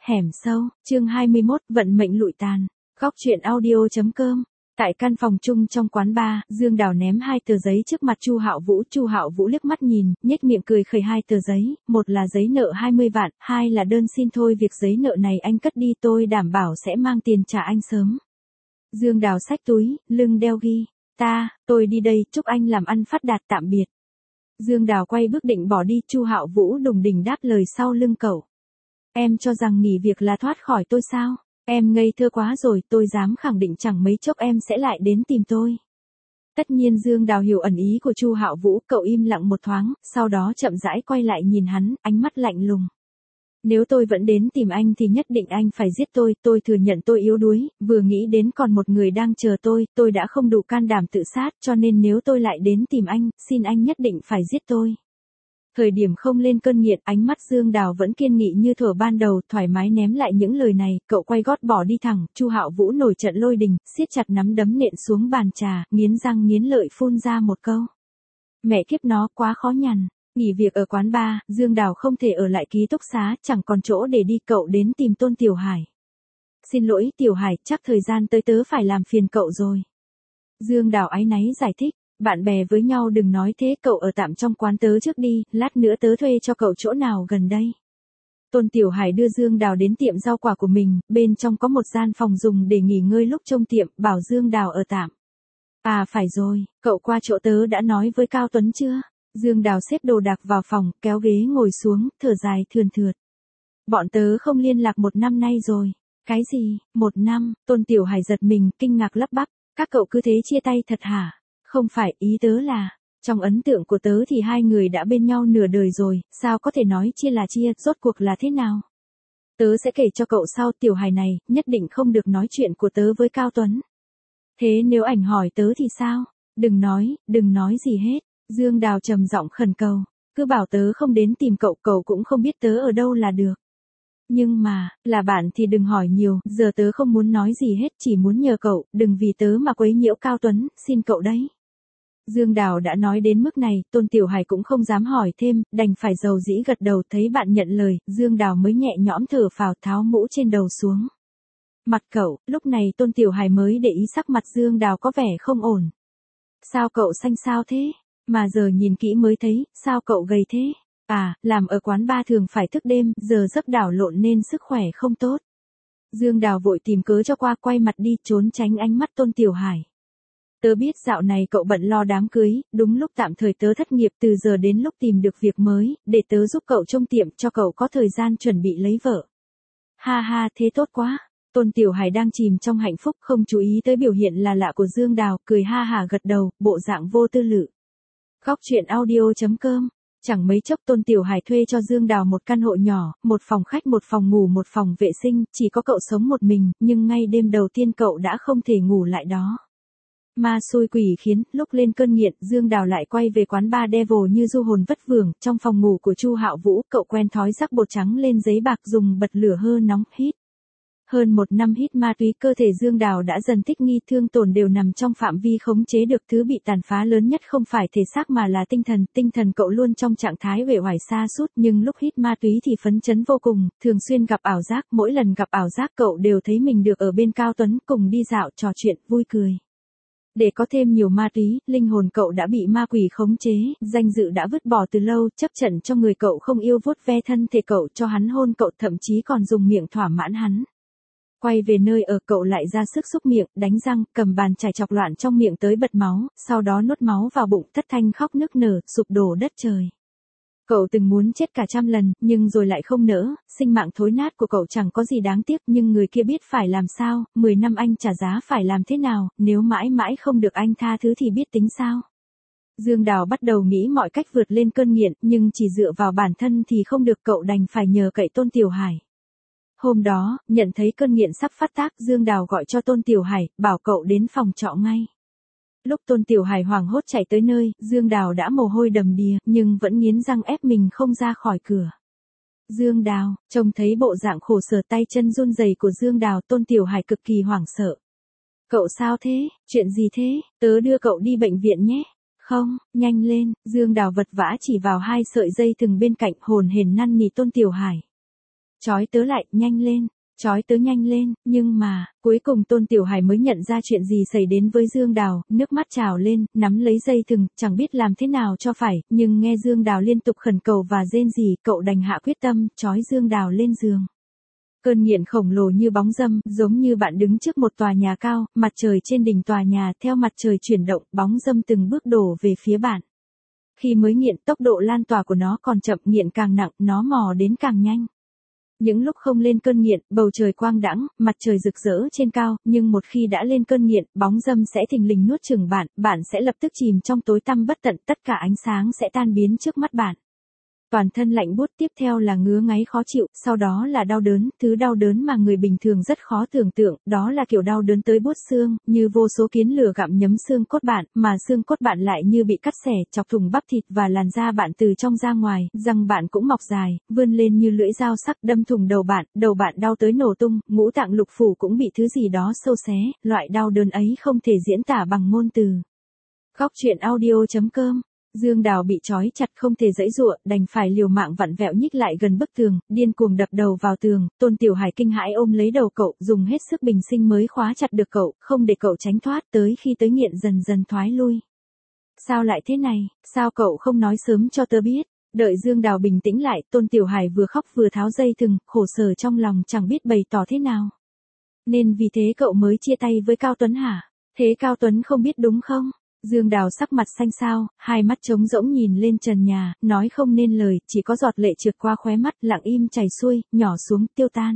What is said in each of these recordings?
Hẻm sâu, chương 21, vận mệnh lụi tàn. Góc truyện audio.com. Tại căn phòng chung trong quán bar, Dương Đào ném 2 tờ giấy trước mặt Chu Hạo Vũ. Chu Hạo Vũ liếc mắt nhìn, nhếch miệng cười khẩy 2 tờ giấy, một là giấy nợ 20 vạn, hai là đơn xin thôi việc giấy nợ này anh cất đi, tôi đảm bảo sẽ mang tiền trả anh sớm. Dương Đào xách túi, lưng đeo ghi, tôi đi đây, chúc anh làm ăn phát đạt, tạm biệt. Dương Đào quay bước định bỏ đi, Chu Hạo Vũ đùng đỉnh đáp lời sau lưng cậu. Em cho rằng nghỉ việc là thoát khỏi tôi sao? Em ngây thơ quá rồi, tôi dám khẳng định chẳng mấy chốc em sẽ lại đến tìm tôi. Tất nhiên Dương Đào hiểu ẩn ý của Chu Hạo Vũ, cậu im lặng một thoáng, sau đó chậm rãi quay lại nhìn hắn, ánh mắt lạnh lùng. Nếu tôi vẫn đến tìm anh thì nhất định anh phải giết tôi thừa nhận tôi yếu đuối, vừa nghĩ đến còn một người đang chờ tôi đã không đủ can đảm tự sát, cho nên nếu tôi lại đến tìm anh, xin anh nhất định phải giết tôi. Thời điểm không lên cơn nghiện, ánh mắt Dương Đào vẫn kiên nghị như thuở ban đầu, thoải mái ném lại những lời này, cậu quay gót bỏ đi thẳng. Chu Hạo Vũ nổi trận lôi đình, siết chặt nắm đấm nện xuống bàn trà, nghiến răng nghiến lợi phun ra một câu. Mẹ kiếp nó, quá khó nhằn. Nghỉ việc ở quán bar, Dương Đào không thể ở lại ký túc xá, chẳng còn chỗ để đi, cậu đến tìm Tôn Tiểu Hải. Xin lỗi Tiểu Hải, chắc thời gian tới tớ phải làm phiền cậu rồi. Dương Đào áy náy giải thích. Bạn bè với nhau đừng nói thế, cậu ở tạm trong quán tớ trước đi, lát nữa tớ thuê cho cậu chỗ nào gần đây. Tôn Tiểu Hải đưa Dương Đào đến tiệm rau quả của mình, bên trong có một gian phòng dùng để nghỉ ngơi lúc trông tiệm, bảo Dương Đào ở tạm. À phải rồi, cậu qua chỗ tớ đã nói với Cao Tuấn chưa? Dương Đào xếp đồ đạc vào phòng, kéo ghế ngồi xuống, thở dài thườn thượt. Bọn tớ không liên lạc 1 năm nay rồi. Cái gì, 1 năm? Tôn Tiểu Hải giật mình, kinh ngạc lắp bắp. Các cậu cứ thế chia tay thật hả? Không phải, ý tớ là, trong ấn tượng của tớ thì hai người đã bên nhau nửa đời rồi, sao có thể nói chia là chia, rốt cuộc là thế nào? Tớ sẽ kể cho cậu sau, Tiểu Hải này, nhất định không được nói chuyện của tớ với Cao Tuấn. Thế nếu ảnh hỏi tớ thì sao? Đừng nói gì hết. Dương Đào trầm giọng khẩn cầu, cứ bảo tớ không đến tìm cậu, cậu cũng không biết tớ ở đâu là được. Nhưng mà, là bạn thì đừng hỏi nhiều, giờ tớ không muốn nói gì hết, chỉ muốn nhờ cậu, đừng vì tớ mà quấy nhiễu Cao Tuấn, xin cậu đấy. Dương Đào đã nói đến mức này, Tôn Tiểu Hải cũng không dám hỏi thêm, đành phải dầu dĩ gật đầu. Thấy bạn nhận lời, Dương Đào mới nhẹ nhõm thở phào, tháo mũ trên đầu xuống. Mặt cậu, lúc này Tôn Tiểu Hải mới để ý sắc mặt Dương Đào có vẻ không ổn. Sao cậu xanh xao thế? Mà giờ nhìn kỹ mới thấy, sao cậu gầy thế? À, làm ở quán bar thường phải thức đêm, giờ giấc đảo lộn nên sức khỏe không tốt. Dương Đào vội tìm cớ cho qua, quay mặt đi, trốn tránh ánh mắt Tôn Tiểu Hải. Tớ biết dạo này cậu bận lo đám cưới, đúng lúc tạm thời tớ thất nghiệp, từ giờ đến lúc tìm được việc mới, để tớ giúp cậu trông tiệm cho cậu có thời gian chuẩn bị lấy vợ. Ha ha, thế tốt quá. Tôn Tiểu Hải đang chìm trong hạnh phúc, không chú ý tới biểu hiện là lạ của Dương Đào, cười ha hả gật đầu, bộ dạng vô tư lự. Góc truyện audio.com. Chẳng mấy chốc Tôn Tiểu Hải thuê cho Dương Đào một căn hộ nhỏ, một phòng khách, một phòng ngủ, một phòng vệ sinh, chỉ có cậu sống một mình, nhưng ngay đêm đầu tiên cậu đã không thể ngủ lại đó. Ma xui quỷ khiến, lúc lên cơn nghiện, Dương Đào lại quay về quán bar Devil như du hồn vất vưởng. Trong phòng ngủ của Chu Hạo Vũ, cậu quen thói rắc bột trắng lên giấy bạc, dùng bật lửa hơ nóng, hít. Hơn 1 năm hít ma túy, cơ thể Dương Đào đã dần thích nghi, thương tổn đều nằm trong phạm vi khống chế được, thứ bị tàn phá lớn nhất không phải thể xác mà là tinh thần cậu luôn trong trạng thái uể oải sa sút, nhưng lúc hít ma túy thì phấn chấn vô cùng, thường xuyên gặp ảo giác, mỗi lần gặp ảo giác cậu đều thấy mình được ở bên Cao Tuấn, cùng đi dạo, trò chuyện, vui cười. Để có thêm nhiều ma túy, linh hồn cậu đã bị ma quỷ khống chế, danh dự đã vứt bỏ từ lâu, chấp trận cho người cậu không yêu, vuốt ve thân thể cậu, cho hắn hôn cậu, thậm chí còn dùng miệng thỏa mãn hắn. Quay về nơi ở, cậu lại ra sức xúc miệng, đánh răng, cầm bàn chải chọc loạn trong miệng tới bật máu, sau đó nuốt máu vào bụng, thất thanh khóc nức nở, sụp đổ đất trời. Cậu từng muốn chết cả 100 lần, nhưng rồi lại không nỡ, sinh mạng thối nát của cậu chẳng có gì đáng tiếc, nhưng người kia biết phải làm sao, 10 năm anh trả giá phải làm thế nào, nếu mãi mãi không được anh tha thứ thì biết tính sao. Dương Đào bắt đầu nghĩ mọi cách vượt lên cơn nghiện, nhưng chỉ dựa vào bản thân thì không được, cậu đành phải nhờ cậy Tôn Tiểu Hải. Hôm đó, nhận thấy cơn nghiện sắp phát tác, Dương Đào gọi cho Tôn Tiểu Hải, bảo cậu đến phòng trọ ngay. Lúc Tôn Tiểu Hải hoảng hốt chạy tới nơi, Dương Đào đã mồ hôi đầm đìa, nhưng vẫn nghiến răng ép mình không ra khỏi cửa. Dương Đào, trông thấy bộ dạng khổ sở, tay chân run rẩy của Dương Đào, Tôn Tiểu Hải cực kỳ hoảng sợ. Cậu sao thế, chuyện gì thế, tớ đưa cậu đi bệnh viện nhé. Không, nhanh lên, Dương Đào vật vã chỉ vào 2 sợi dây thừng bên cạnh, hồn hển năn nỉ Tôn Tiểu Hải. Chói tớ lại, nhanh lên. Chói tớ nhanh lên, nhưng mà, cuối cùng Tôn Tiểu Hải mới nhận ra chuyện gì xảy đến với Dương Đào, nước mắt trào lên, nắm lấy dây thừng, chẳng biết làm thế nào cho phải, nhưng nghe Dương Đào liên tục khẩn cầu và rên rỉ, cậu đành hạ quyết tâm, trói Dương Đào lên giường. Cơn nghiện khổng lồ như bóng dâm, giống như bạn đứng trước một tòa nhà cao, mặt trời trên đỉnh tòa nhà, theo mặt trời chuyển động, bóng dâm từng bước đổ về phía bạn. Khi mới nghiện, tốc độ lan tỏa của nó còn chậm, nghiện càng nặng, nó mò đến càng nhanh. Những lúc không lên cơn nghiện, bầu trời quang đãng, mặt trời rực rỡ trên cao, nhưng một khi đã lên cơn nghiện, bóng dâm sẽ thình lình nuốt chửng bạn, bạn sẽ lập tức chìm trong tối tăm bất tận, tất cả ánh sáng sẽ tan biến trước mắt bạn. Toàn thân lạnh buốt, tiếp theo là ngứa ngáy khó chịu, sau đó là đau đớn, thứ đau đớn mà người bình thường rất khó tưởng tượng, đó là kiểu đau đớn tới buốt xương, như vô số kiến lửa gặm nhấm xương cốt bạn, mà xương cốt bạn lại như bị cắt xẻ, chọc thủng bắp thịt và làn da bạn từ trong ra ngoài, răng bạn cũng mọc dài, vươn lên như lưỡi dao sắc đâm thủng đầu bạn đau tới nổ tung, ngũ tạng lục phủ cũng bị thứ gì đó xâu xé, loại đau đớn ấy không thể diễn tả bằng ngôn từ. Góc truyện audio.com. Dương Đào bị trói chặt không thể giãy giụa, đành phải liều mạng vặn vẹo nhích lại gần bức tường, điên cuồng đập đầu vào tường, Tôn Tiểu Hải kinh hãi ôm lấy đầu cậu, dùng hết sức bình sinh mới khóa chặt được cậu, không để cậu tránh thoát, tới khi tới nghiện dần dần thoái lui. Sao lại thế này, sao cậu không nói sớm cho tớ biết? Đợi Dương Đào bình tĩnh lại, Tôn Tiểu Hải vừa khóc vừa tháo dây thừng, khổ sở trong lòng chẳng biết bày tỏ thế nào. Nên vì thế cậu mới chia tay với Cao Tuấn hả? Thế Cao Tuấn không biết đúng không? Dương Đào sắc mặt xanh xao, hai mắt trống rỗng nhìn lên trần nhà, nói không nên lời, chỉ có giọt lệ trượt qua khóe mắt, lặng im chảy xuôi, nhỏ xuống, tiêu tan.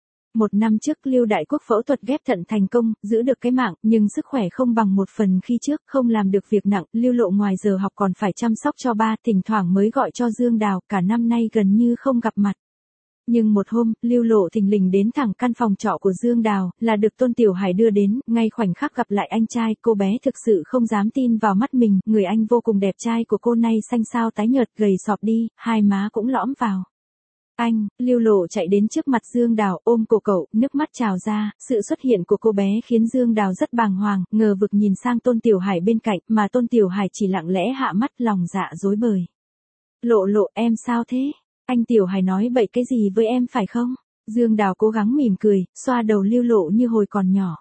1 năm trước Lưu Đại Quốc phẫu thuật ghép thận thành công, giữ được cái mạng, nhưng sức khỏe không bằng một phần khi trước, không làm được việc nặng, Lưu Lộ ngoài giờ học còn phải chăm sóc cho ba, thỉnh thoảng mới gọi cho Dương Đào, cả năm nay gần như không gặp mặt. Nhưng một hôm, Lưu Lộ thình lình đến thẳng căn phòng trọ của Dương Đào, là được Tôn Tiểu Hải đưa đến, ngay khoảnh khắc gặp lại anh trai, cô bé thực sự không dám tin vào mắt mình, người anh vô cùng đẹp trai của cô nay xanh xao tái nhợt, gầy sọp đi, hai má cũng lõm vào. Anh, Lưu Lộ chạy đến trước mặt Dương Đào, ôm cổ cậu, nước mắt trào ra, sự xuất hiện của cô bé khiến Dương Đào rất bàng hoàng, ngờ vực nhìn sang Tôn Tiểu Hải bên cạnh, mà Tôn Tiểu Hải chỉ lặng lẽ hạ mắt, lòng dạ rối bời. Lộ Lộ, em sao thế? Anh Tiểu Hải nói bậy cái gì với em phải không? Dương Đào cố gắng mỉm cười, xoa đầu Lưu Lộ như hồi còn nhỏ.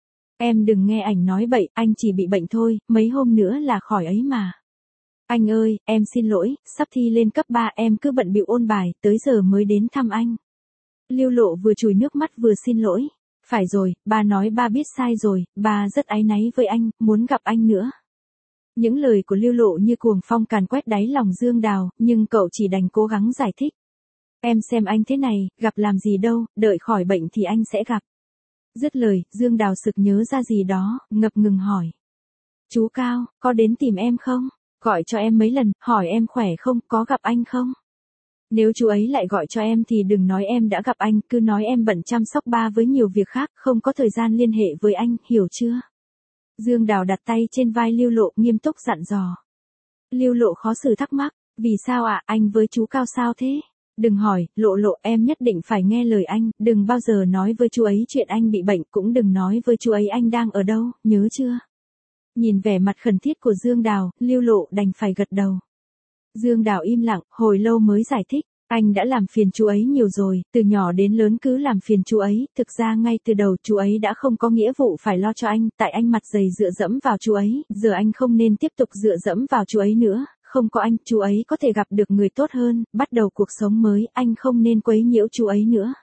Em đừng nghe ảnh nói bậy, anh chỉ bị bệnh thôi, mấy hôm nữa là khỏi ấy mà. Anh ơi, em xin lỗi, sắp thi lên cấp 3 em cứ bận bịu ôn bài, tới giờ mới đến thăm anh. Lưu Lộ vừa chùi nước mắt vừa xin lỗi. Phải rồi, ba nói ba biết sai rồi, ba rất áy náy với anh, muốn gặp anh nữa. Những lời của Lưu Lộ như cuồng phong càn quét đáy lòng Dương Đào, nhưng cậu chỉ đành cố gắng giải thích. Em xem anh thế này, gặp làm gì đâu, đợi khỏi bệnh thì anh sẽ gặp. Dứt lời, Dương Đào sực nhớ ra gì đó, ngập ngừng hỏi. Chú Cao, có đến tìm em không? Gọi cho em mấy lần, hỏi em khỏe không, có gặp anh không? Nếu chú ấy lại gọi cho em thì đừng nói em đã gặp anh, cứ nói em bận chăm sóc ba với nhiều việc khác, không có thời gian liên hệ với anh, hiểu chưa? Dương Đào đặt tay trên vai Lưu Lộ, nghiêm túc dặn dò. Lưu Lộ khó xử thắc mắc, vì sao ạ, anh với chú Cao sao thế? Đừng hỏi, Lộ Lộ, em nhất định phải nghe lời anh, đừng bao giờ nói với chú ấy chuyện anh bị bệnh, cũng đừng nói với chú ấy anh đang ở đâu, nhớ chưa? Nhìn vẻ mặt khẩn thiết của Dương Đào, Lưu Lộ đành phải gật đầu. Dương Đào im lặng, hồi lâu mới giải thích. Anh đã làm phiền chú ấy nhiều rồi, từ nhỏ đến lớn cứ làm phiền chú ấy, thực ra ngay từ đầu chú ấy đã không có nghĩa vụ phải lo cho anh, tại anh mặt dày dựa dẫm vào chú ấy, giờ anh không nên tiếp tục dựa dẫm vào chú ấy nữa, không có anh, chú ấy có thể gặp được người tốt hơn, bắt đầu cuộc sống mới, anh không nên quấy nhiễu chú ấy nữa.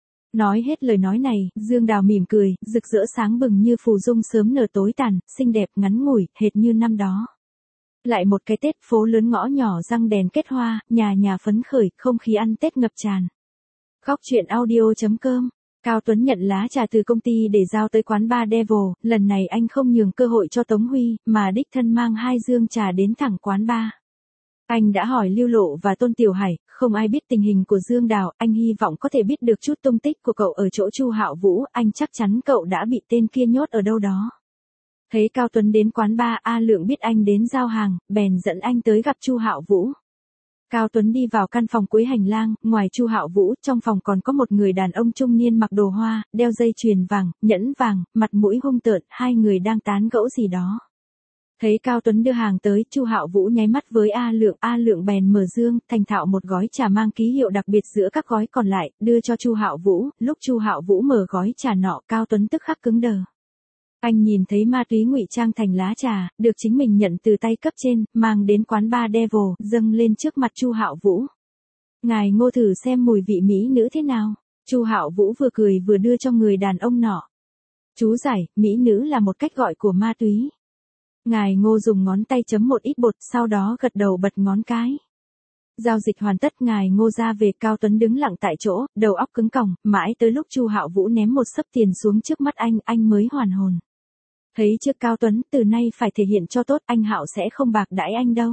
Nói hết lời nói này, Dương Đào mỉm cười, rực rỡ sáng bừng như phù dung sớm nở tối tàn, xinh đẹp ngắn ngủi, hệt như năm đó. Lại một cái Tết, phố lớn ngõ nhỏ răng đèn kết hoa, nhà nhà phấn khởi, không khí ăn Tết ngập tràn. Góc truyện audio.com. Cao Tuấn nhận lá trà từ công ty để giao tới quán bar Devil, lần này anh không nhường cơ hội cho Tống Huy, mà đích thân mang 2 dương trà đến thẳng quán bar. Anh đã hỏi Lưu Lộ và Tôn Tiểu Hải, không ai biết tình hình của Dương Đào, anh hy vọng có thể biết được chút tung tích của cậu ở chỗ Chu Hạo Vũ, anh chắc chắn cậu đã bị tên kia nhốt ở đâu đó. Thấy Cao Tuấn đến quán bar, A Lượng biết anh đến giao hàng, bèn dẫn anh tới gặp Chu Hạo Vũ. Cao Tuấn đi vào căn phòng cuối hành lang, ngoài Chu Hạo Vũ, trong phòng còn có một người đàn ông trung niên mặc đồ hoa, đeo dây chuyền vàng, nhẫn vàng, mặt mũi hung tợn, hai người đang tán gẫu gì đó. Thấy Cao Tuấn đưa hàng tới, Chu Hạo Vũ nháy mắt với A Lượng bèn mở dương, thành thạo một gói trà mang ký hiệu đặc biệt giữa các gói còn lại, đưa cho Chu Hạo Vũ. Lúc Chu Hạo Vũ mở gói trà nọ, Cao Tuấn tức khắc cứng đờ. Anh nhìn thấy ma túy ngụy trang thành lá trà, được chính mình nhận từ tay cấp trên, mang đến quán bar Devil, dâng lên trước mặt Chu Hạo Vũ. Ngài Ngô thử xem mùi vị mỹ nữ thế nào. Chu Hạo Vũ vừa cười vừa đưa cho người đàn ông nọ. Chú giải, mỹ nữ là một cách gọi của ma túy. Ngài Ngô dùng ngón tay chấm một ít bột, sau đó gật đầu bật ngón cái. Giao dịch hoàn tất, ngài Ngô ra về. Cao Tuấn đứng lặng tại chỗ, đầu óc cứng còng, mãi tới lúc Chu Hạo Vũ ném một xấp tiền xuống trước mắt anh mới hoàn hồn. Thấy chưa Cao Tuấn, từ nay phải thể hiện cho tốt, anh Hạo sẽ không bạc đãi anh đâu.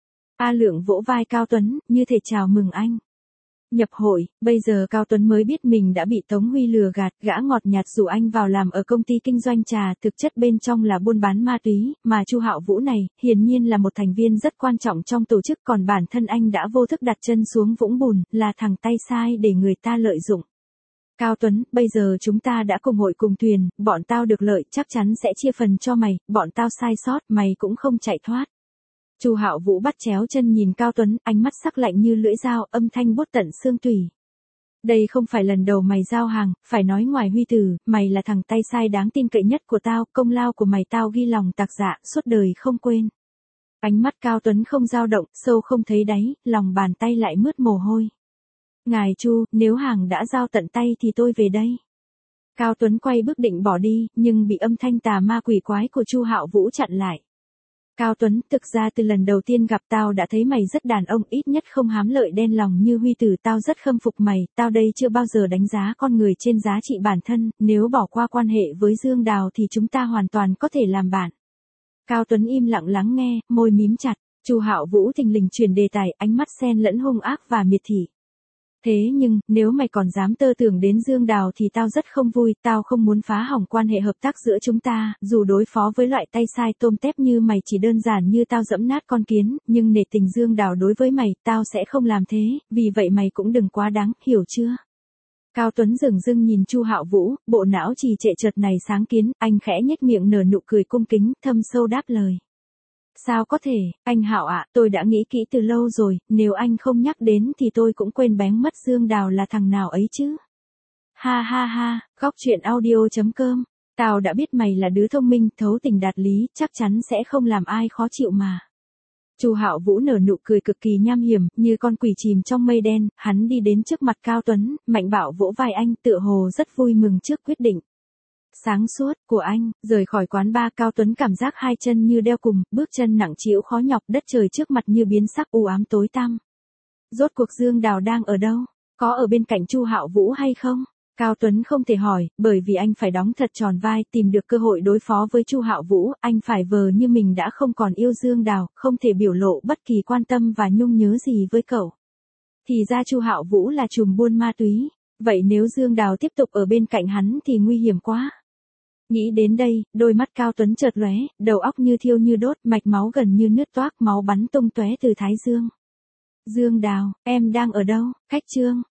A Lượng vỗ vai Cao Tuấn, như thể chào mừng anh. Nhập hội, bây giờ Cao Tuấn mới biết mình đã bị Tống Huy lừa gạt, gã ngọt nhạt rủ anh vào làm ở công ty kinh doanh trà, thực chất bên trong là buôn bán ma túy, mà Chu Hạo Vũ này, hiển nhiên là một thành viên rất quan trọng trong tổ chức, còn bản thân anh đã vô thức đặt chân xuống vũng bùn, là thằng tay sai để người ta lợi dụng. Cao Tuấn, bây giờ chúng ta đã cùng hội cùng thuyền, bọn tao được lợi, chắc chắn sẽ chia phần cho mày, bọn tao sai sót, mày cũng không chạy thoát. Chu Hạo Vũ bắt chéo chân nhìn Cao Tuấn, ánh mắt sắc lạnh như lưỡi dao, âm thanh buốt tận xương tủy. Đây không phải lần đầu mày giao hàng, phải nói ngoài Huy Tử, mày là thằng tay sai đáng tin cậy nhất của tao, công lao của mày tao ghi lòng tạc dạ, suốt đời không quên. Ánh mắt Cao Tuấn không dao động, sâu không thấy đáy, lòng bàn tay lại mướt mồ hôi. Ngài Chu, nếu hàng đã giao tận tay thì tôi về đây. Cao Tuấn quay bước định bỏ đi, nhưng bị âm thanh tà ma quỷ quái của Chu Hạo Vũ chặn lại. Cao Tuấn, thực ra từ lần đầu tiên gặp tao đã thấy mày rất đàn ông, ít nhất không hám lợi đen lòng như Huy Tử, tao rất khâm phục mày, tao đây chưa bao giờ đánh giá con người trên giá trị bản thân, nếu bỏ qua quan hệ với Dương Đào thì chúng ta hoàn toàn có thể làm bạn. Cao Tuấn im lặng lắng nghe, môi mím chặt, Chu Hạo Vũ thình lình chuyển đề tài, ánh mắt xen lẫn hung ác và miệt thị. Thế nhưng, nếu mày còn dám tơ tưởng đến Dương Đào thì tao rất không vui, tao không muốn phá hỏng quan hệ hợp tác giữa chúng ta, dù đối phó với loại tay sai tôm tép như mày chỉ đơn giản như tao giẫm nát con kiến, nhưng nể tình Dương Đào đối với mày, tao sẽ không làm thế, vì vậy mày cũng đừng quá đáng, hiểu chưa? Cao Tuấn dửng dưng nhìn Chu Hạo Vũ, bộ não trì trệ chợt này sáng kiến, anh khẽ nhếch miệng nở nụ cười cung kính, thâm sâu đáp lời. Sao có thể, anh Hạo ạ, tôi đã nghĩ kỹ từ lâu rồi, nếu anh không nhắc đến thì tôi cũng quên bén mất Dương Đào là thằng nào ấy chứ. Ha ha ha, góc truyện audio.com, tao đã biết mày là đứa thông minh, thấu tình đạt lý, chắc chắn sẽ không làm ai khó chịu mà. Chu Hạo Vũ nở nụ cười cực kỳ nham hiểm, như con quỷ chìm trong mây đen, hắn đi đến trước mặt Cao Tuấn, mạnh bạo vỗ vai anh, tựa hồ rất vui mừng trước quyết định sáng suốt của anh. Rời khỏi quán bar, Cao Tuấn cảm giác hai chân như đeo cùng, bước chân nặng trĩu khó nhọc, đất trời trước mặt như biến sắc u ám tối tăm. Rốt cuộc Dương Đào đang ở đâu? Có ở bên cạnh Chu Hạo Vũ hay không? Cao Tuấn không thể hỏi, bởi vì anh phải đóng thật tròn vai, tìm được cơ hội đối phó với Chu Hạo Vũ, anh phải vờ như mình đã không còn yêu Dương Đào, không thể biểu lộ bất kỳ quan tâm và nhung nhớ gì với cậu. Thì ra Chu Hạo Vũ là trùm buôn ma túy, vậy nếu Dương Đào tiếp tục ở bên cạnh hắn thì nguy hiểm quá. Nghĩ đến đây, đôi mắt Cao Tuấn chợt lóe, đầu óc như thiêu như đốt, mạch máu gần như nứt toác, máu bắn tung tóe từ thái dương. Dương Đào, em đang ở đâu? Cách chương